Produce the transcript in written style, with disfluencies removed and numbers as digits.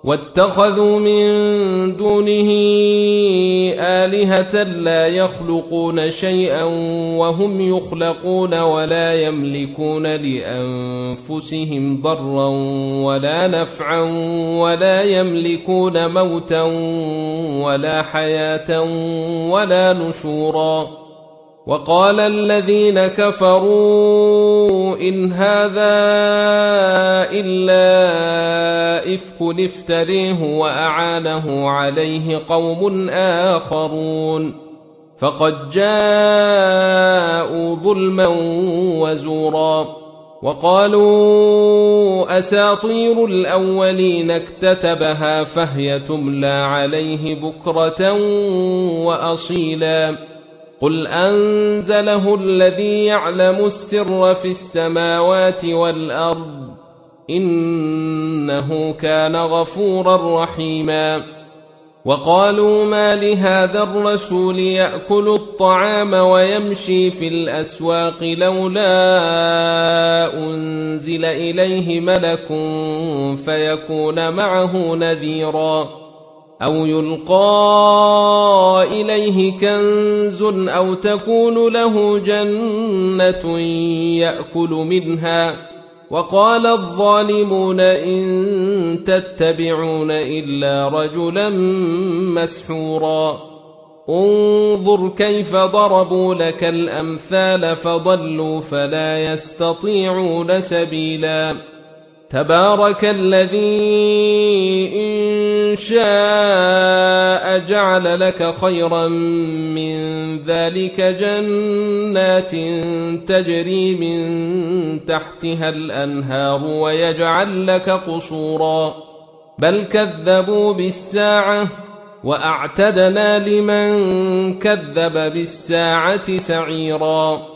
واتخذوا من دونه آلهة لا يخلقون شيئا وهم يخلقون ولا يملكون لأنفسهم ضرا ولا نفعا ولا يملكون موتا ولا حياة ولا نشورا. وقال الذين كفروا إن هذا إلا إفك افتريه وأعانه عليه قوم آخرون فقد جاءوا ظلما وزورا. وقالوا أساطير الأولين اكتتبها فهي تملى عليه بكرة وأصيلا. قل أنزله الذي يعلم السر في السماوات والأرض إنه كان غفورا رحيما. وقالوا ما لهذا الرسول يأكل الطعام ويمشي في الأسواق لولا أنزل إليه ملك فيكون معه نذيرا أو يلقى إليه كنز أو تكون له جنة يأكل منها. وقال الظالمون إن تتبعون إلا رجلا مسحورا. انظر كيف ضربوا لك الأمثال فضلوا فلا يستطيعون سبيلا. تبارك الذي إن شاء جعل لك خيرا من ذلك جنات تجري من تحتها الأنهار ويجعل لك قصورا بل كذبوا بالساعة وأعتدنا لمن كذب بالساعة سعيرا.